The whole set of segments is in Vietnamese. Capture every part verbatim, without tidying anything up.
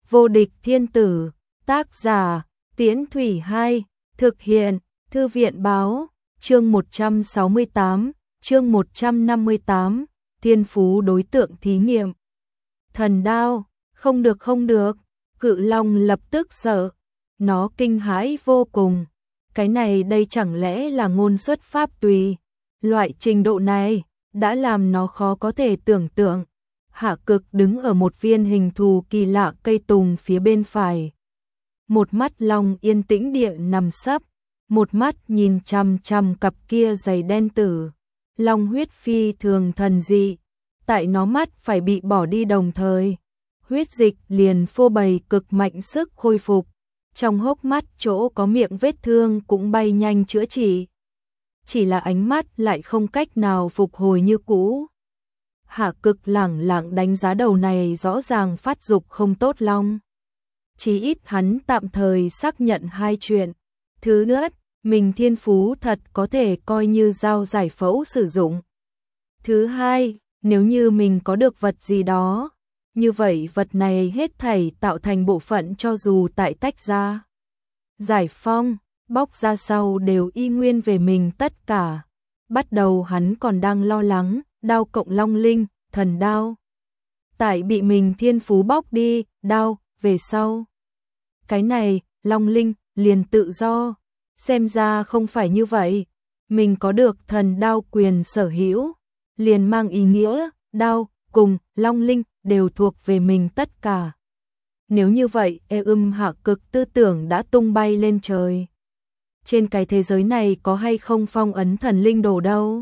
Vô địch thiên tử, tác giả, Tiễn Thủy hai, thực hiện, Thư viện báo, chương một trăm sáu mươi tám, chương một trăm năm mươi tám, thiên phú đối tượng thí nghiệm. Thần đao, không được không được, Cự Long lập tức sợ, nó kinh hãi vô cùng. Cái này đây chẳng lẽ là ngôn xuất pháp tùy, loại trình độ này đã làm nó khó có thể tưởng tượng. Hạ Cực đứng ở một viên hình thù kỳ lạ cây tùng phía bên phải. Một mắt long yên tĩnh địa nằm sấp, một mắt nhìn chằm chằm cặp kia giày đen tử. Long huyết phi thường thần dị, tại nó mắt phải bị bỏ đi đồng thời, huyết dịch liền phô bày cực mạnh sức khôi phục. Trong hốc mắt chỗ có miệng vết thương cũng bay nhanh chữa trị. Chỉ là ánh mắt lại không cách nào phục hồi như cũ. Hạ Cực lẳng lặng đánh giá đầu này rõ ràng phát dục không tốt long. Chí ít hắn tạm thời xác nhận hai chuyện. Thứ nhất, mình thiên phú thật có thể coi như dao giải phẫu sử dụng. Thứ hai, nếu như mình có được vật gì đó, như vậy vật này hết thảy tạo thành bộ phận cho dù tại tách ra, giải phong, bóc ra sau đều y nguyên về mình tất cả. Bắt đầu hắn còn đang lo lắng, đao cộng long linh, thần đao. Tại bị mình thiên phú bóc đi, đao, về sau. Cái này, long linh, liền tự do. Xem ra không phải như vậy. Mình có được thần đao quyền sở hữu, liền mang ý nghĩa, đao, cùng, long linh, đều thuộc về mình tất cả. Nếu như vậy, e ưm Hạ Cực tư tưởng đã tung bay lên trời. Trên cái thế giới này có hay không phong ấn thần linh đồ đâu.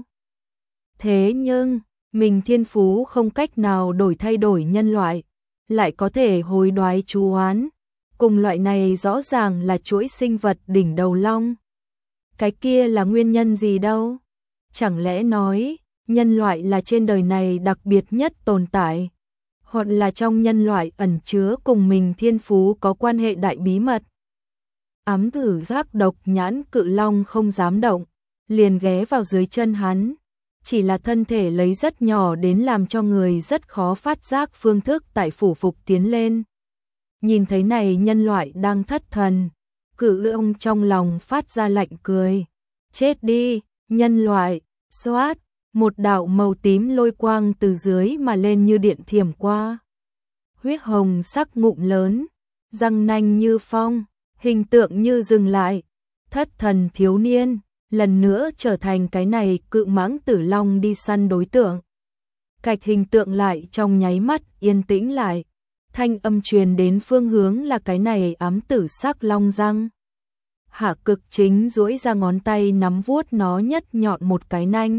Thế nhưng, mình thiên phú không cách nào đổi thay đổi nhân loại, lại có thể hối đoái chú oán. Cùng loại này rõ ràng là chuỗi sinh vật đỉnh đầu long. Cái kia là nguyên nhân gì đâu? Chẳng lẽ nói, nhân loại là trên đời này đặc biệt nhất tồn tại? Hoặc là trong nhân loại ẩn chứa cùng mình thiên phú có quan hệ đại bí mật? Ám tử giác độc nhãn Cự Long không dám động, liền ghé vào dưới chân hắn. Chỉ là thân thể lấy rất nhỏ đến làm cho người rất khó phát giác phương thức tại phủ phục tiến lên. Nhìn thấy này nhân loại đang thất thần, Cự Long trong lòng phát ra lạnh cười. Chết đi, nhân loại, xoát, một đạo màu tím lôi quang từ dưới mà lên như điện thiểm qua. Huyết hồng sắc ngụm lớn, răng nanh như phong, hình tượng như dừng lại. Thất thần thiếu niên, lần nữa trở thành cái này cự mãng tử long đi săn đối tượng. Cạch hình tượng lại trong nháy mắt yên tĩnh lại. Thanh âm truyền đến phương hướng là cái này ám tử sắc long răng. Hạ Cực chính duỗi ra ngón tay nắm vuốt nó nhất nhọn một cái nanh.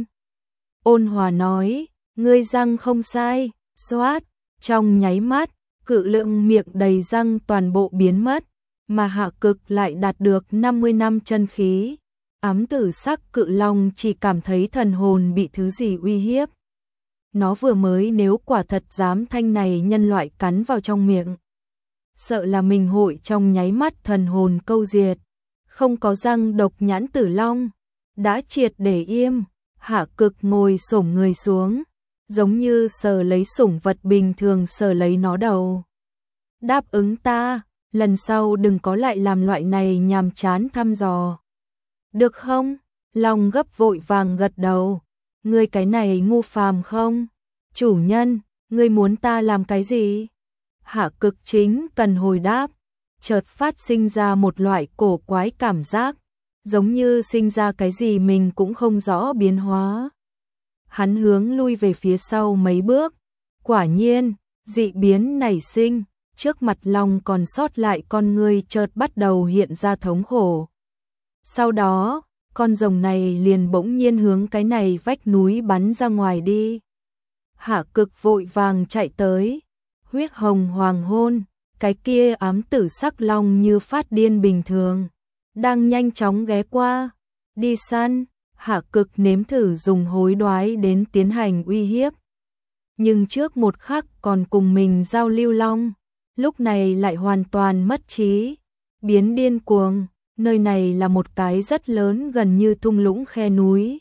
Ôn hòa nói, ngươi răng không sai, xoát, trong nháy mắt, Cự Lượng miệng đầy răng toàn bộ biến mất, mà Hạ Cực lại đạt được năm mươi năm chân khí. Ám tử sắc Cự Long chỉ cảm thấy thần hồn bị thứ gì uy hiếp. Nó vừa mới nếu quả thật dám thanh này nhân loại cắn vào trong miệng, sợ là mình hội trong nháy mắt thần hồn câu diệt. Không có răng độc nhãn Tử Long đã triệt để im. Hạ Cực ngồi xổm người xuống, giống như sờ lấy sủng vật bình thường sờ lấy nó đầu. Đáp ứng ta, lần sau đừng có lại làm loại này nhàm chán thăm dò. Được không? Long gấp vội vàng gật đầu. Ngươi cái này ngu phàm không? Chủ nhân, ngươi muốn ta làm cái gì? Hạ Cực chính cần hồi đáp, chợt phát sinh ra một loại cổ quái cảm giác, giống như sinh ra cái gì mình cũng không rõ biến hóa. Hắn hướng lui về phía sau mấy bước, quả nhiên, dị biến nảy sinh, trước mặt long còn sót lại con ngươi chợt bắt đầu hiện ra thống khổ. Sau đó, con rồng này liền bỗng nhiên hướng cái này vách núi bắn ra ngoài đi. Hạ Cực vội vàng chạy tới, huyết hồng hoàng hôn, cái kia ám tử sắc long như phát điên bình thường, đang nhanh chóng ghé qua. Đi săn, Hạ Cực nếm thử dùng hối đoái đến tiến hành uy hiếp. Nhưng trước một khắc còn cùng mình giao lưu long, lúc này lại hoàn toàn mất trí, biến điên cuồng. Nơi này là một cái rất lớn gần như thung lũng khe núi.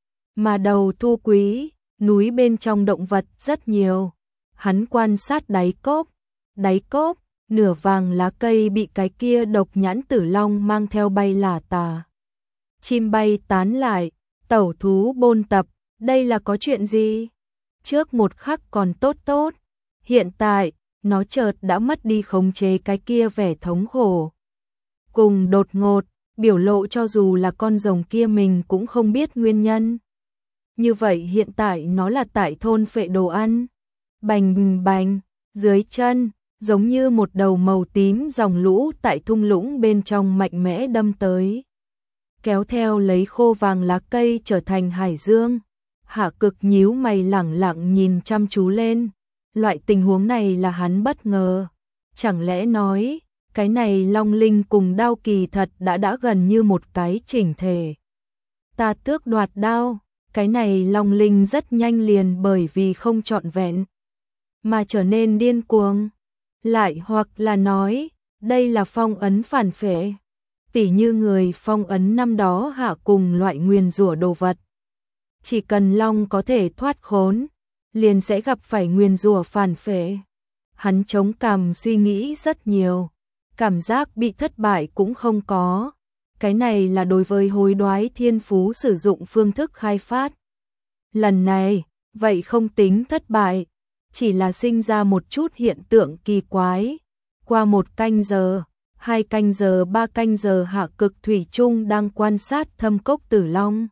Mà đầu thu quý, núi bên trong động vật rất nhiều. Hắn quan sát đáy cốc, đáy cốc, nửa vàng lá cây bị cái kia độc nhãn tử long mang theo bay lả tà. Chim bay tán lại, tẩu thú bôn tập, đây là có chuyện gì? Trước một khắc còn tốt tốt, hiện tại, nó chợt đã mất đi khống chế cái kia vẻ thống khổ. Cùng đột ngột, biểu lộ cho dù là con rồng kia mình cũng không biết nguyên nhân. Như vậy hiện tại nó là tại thôn phệ đồ ăn. Bành bành, dưới chân, giống như một đầu màu tím dòng lũ tại thung lũng bên trong mạnh mẽ đâm tới. Kéo theo lấy khô vàng lá cây trở thành hải dương. Hạ Cực nhíu mày lẳng lặng nhìn chăm chú lên. Loại tình huống này là hắn bất ngờ. Chẳng lẽ nói, cái này long linh cùng đao kỳ thật đã đã gần như một cái chỉnh thể. Ta tước đoạt đao, cái này long linh rất nhanh liền bởi vì không trọn vẹn mà trở nên điên cuồng. Lại hoặc là nói, đây là phong ấn phản phệ. Tỉ như người phong ấn năm đó hạ cùng loại nguyền rủa đồ vật. Chỉ cần long có thể thoát khốn, liền sẽ gặp phải nguyền rủa phản phệ. Hắn chống cằm suy nghĩ rất nhiều, cảm giác bị thất bại cũng không có. Cái này là đối với hối đoái thiên phú sử dụng phương thức khai phát. Lần này, vậy không tính thất bại, chỉ là sinh ra một chút hiện tượng kỳ quái. Qua một canh giờ, hai canh giờ, ba canh giờ Hạ Cực thủy chung đang quan sát thâm cốc tử long.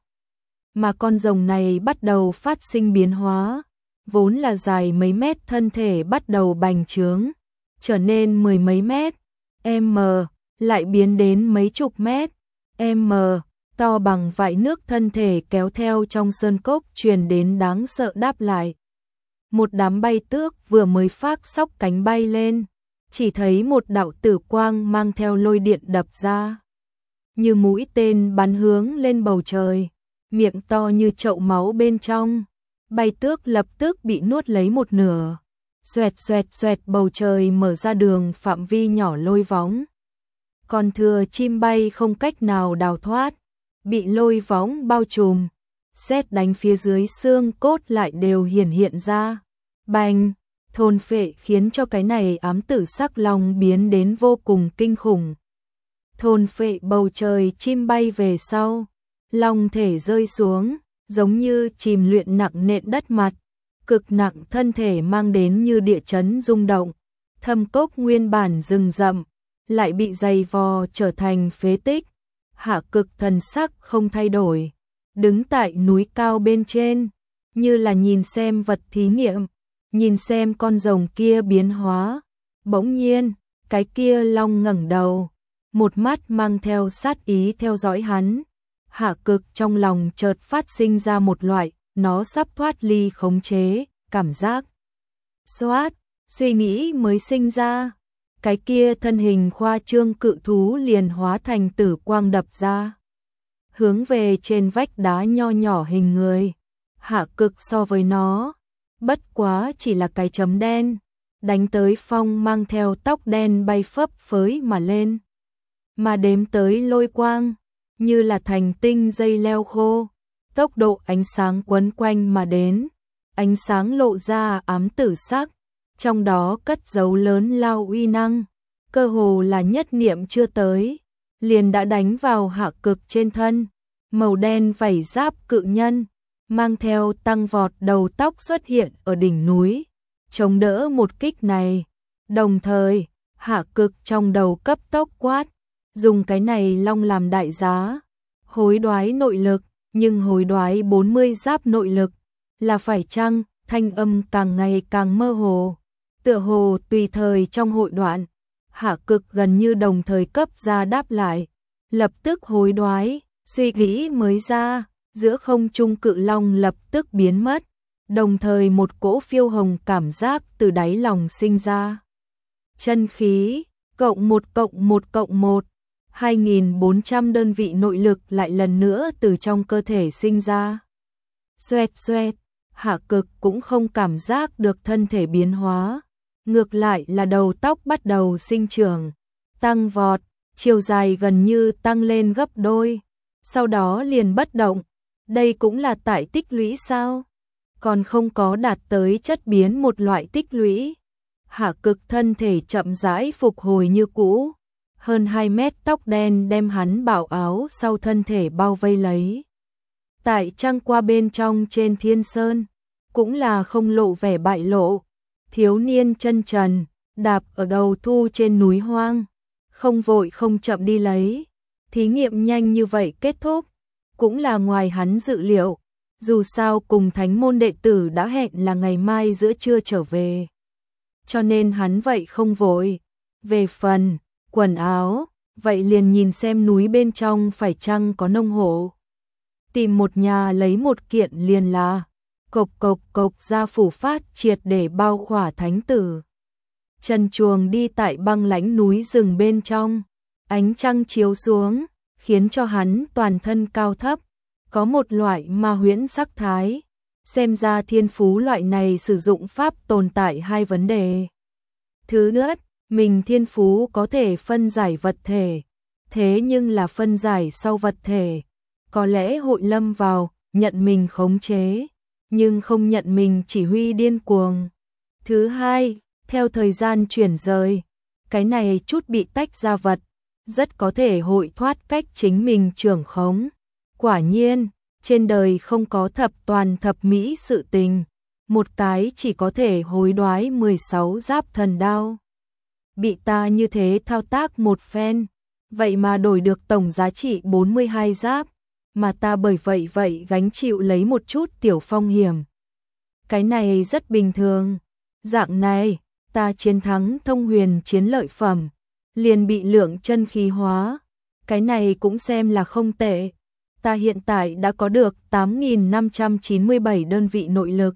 Mà con rồng này bắt đầu phát sinh biến hóa, vốn là dài mấy mét thân thể bắt đầu bành trướng, trở nên mười mấy mét, m, lại biến đến mấy chục mét, m, to bằng vại nước thân thể kéo theo trong sơn cốc truyền đến đáng sợ đáp lại. Một đám bay tước vừa mới phác sóc cánh bay lên, chỉ thấy một đạo tử quang mang theo lôi điện đập ra. Như mũi tên bắn hướng lên bầu trời, miệng to như chậu máu bên trong. Bay tước lập tức bị nuốt lấy một nửa. Xoẹt xoẹt xoẹt bầu trời mở ra đường phạm vi nhỏ lôi võng. Còn thừa chim bay không cách nào đào thoát, bị lôi võng bao trùm. Sét đánh phía dưới xương cốt lại đều hiển hiện ra. Bành, thôn phệ khiến cho cái này ám tử sắc long biến đến vô cùng kinh khủng. Thôn phệ bầu trời chim bay về sau, long thể rơi xuống, giống như chìm luyện nặng nện đất mặt, cực nặng thân thể mang đến như địa chấn rung động. Thâm cốc nguyên bản rừng rậm, lại bị dày vò trở thành phế tích. Hạ Cực thần sắc không thay đổi, đứng tại núi cao bên trên, như là nhìn xem vật thí nghiệm, nhìn xem con rồng kia biến hóa. Bỗng nhiên, cái kia long ngẩng đầu, một mắt mang theo sát ý theo dõi hắn. Hạ Cực trong lòng chợt phát sinh ra một loại, nó sắp thoát ly khống chế, cảm giác. Xoát, suy nghĩ mới sinh ra, cái kia thân hình khoa trương cự thú liền hóa thành tử quang đập ra. Hướng về trên vách đá nho nhỏ hình người. Hạ Cực so với nó, bất quá chỉ là cái chấm đen, đánh tới phong mang theo tóc đen bay phấp phới mà lên. Mà đếm tới lôi quang, như là thành tinh dây leo khô, tốc độ ánh sáng quấn quanh mà đến, ánh sáng lộ ra ám tử sắc, trong đó cất giấu lớn lao uy năng, cơ hồ là nhất niệm chưa tới, liền đã đánh vào Hạ Cực trên thân. Màu đen vảy giáp cự nhân, mang theo tăng vọt đầu tóc xuất hiện ở đỉnh núi, chống đỡ một kích này. Đồng thời, Hạ Cực trong đầu cấp tốc quát, dùng cái này long làm đại giá, hối đoái nội lực, nhưng hối đoái bốn mươi giáp nội lực, là phải chăng? Thanh âm càng ngày càng mơ hồ, tựa hồ tùy thời trong hội đoạn. Hạ Cực gần như đồng thời cấp ra đáp lại, lập tức hối đoái, suy nghĩ mới ra, giữa không trung cự long lập tức biến mất, đồng thời một cỗ phiêu hồng cảm giác từ đáy lòng sinh ra. Chân khí, cộng một cộng một cộng một, hai nghìn bốn trăm đơn vị nội lực lại lần nữa từ trong cơ thể sinh ra. Xoẹt xoẹt, Hạ Cực cũng không cảm giác được thân thể biến hóa, ngược lại là đầu tóc bắt đầu sinh trưởng, tăng vọt, chiều dài gần như tăng lên gấp đôi, sau đó liền bất động. Đây cũng là tại tích lũy sao? Còn không có đạt tới chất biến một loại tích lũy. Hạ Cực thân thể chậm rãi phục hồi như cũ, hơn hai mét tóc đen đem hắn bảo áo sau thân thể bao vây lấy. Tại trăng qua bên trong trên thiên sơn, cũng là không lộ vẻ bại lộ, thiếu niên chân trần, đạp ở đầu thu trên núi hoang, không vội không chậm đi lấy. Thí nghiệm nhanh như vậy kết thúc, cũng là ngoài hắn dự liệu, dù sao cùng thánh môn đệ tử đã hẹn là ngày mai giữa trưa trở về. Cho nên hắn vậy không vội. Về phần quần áo, vậy liền nhìn xem núi bên trong phải chăng có nông hộ. Tìm một nhà lấy một kiện liền là, cộc cộc cộc ra phủ phát triệt để bao khỏa thánh tử. Trần Chuồng đi tại băng lãnh núi rừng bên trong, ánh trăng chiếu xuống, khiến cho hắn toàn thân cao thấp, có một loại ma huyễn sắc thái. Xem ra thiên phú loại này sử dụng pháp tồn tại hai vấn đề. Thứ nhất, mình thiên phú có thể phân giải vật thể, thế nhưng là phân giải sau vật thể, có lẽ hội lâm vào, nhận mình khống chế, nhưng không nhận mình chỉ huy điên cuồng. Thứ hai, theo thời gian chuyển rời, cái này chút bị tách ra vật, rất có thể hội thoát cách chính mình trưởng khống. Quả nhiên, trên đời không có thập toàn thập mỹ sự tình, một cái chỉ có thể hối đoái mười sáu giáp thần đao. Bị ta như thế thao tác một phen, vậy mà đổi được tổng giá trị bốn mươi hai giáp, mà ta bởi vậy vậy gánh chịu lấy một chút tiểu phong hiểm. Cái này rất bình thường, dạng này, ta chiến thắng thông huyền chiến lợi phẩm, liền bị lượng chân khí hóa, cái này cũng xem là không tệ. Ta hiện tại đã có được tám nghìn năm trăm chín mươi bảy đơn vị nội lực.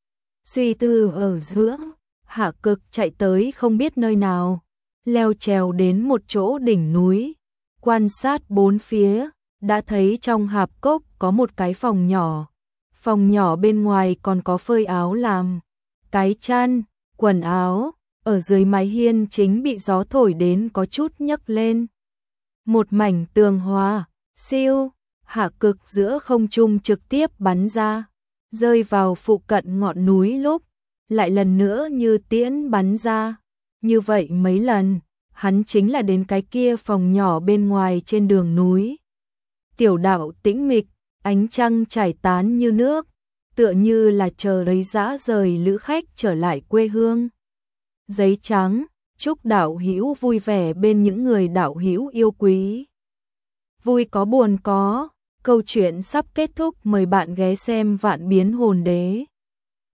Suy tư ở giữa, Hạ Cực chạy tới không biết nơi nào, leo trèo đến một chỗ đỉnh núi, quan sát bốn phía, đã thấy trong hạp cốc có một cái phòng nhỏ. Phòng nhỏ bên ngoài còn có phơi áo làm, cái chăn, quần áo, ở dưới mái hiên chính bị gió thổi đến có chút nhấc lên. Một mảnh tường hòa, siêu, Hạ Cực giữa không trung trực tiếp bắn ra, rơi vào phụ cận ngọn núi lúc, lại lần nữa như tiễn bắn ra. Như vậy mấy lần, hắn chính là đến cái kia phòng nhỏ bên ngoài trên đường núi. Tiểu đạo tĩnh mịch, ánh trăng trải tán như nước, tựa như là chờ lấy dã rời lữ khách trở lại quê hương. Giấy trắng, chúc đạo hữu vui vẻ bên những người đạo hữu yêu quý. Vui có buồn có, câu chuyện sắp kết thúc, mời bạn ghé xem Vạn Biến Hồn Đế.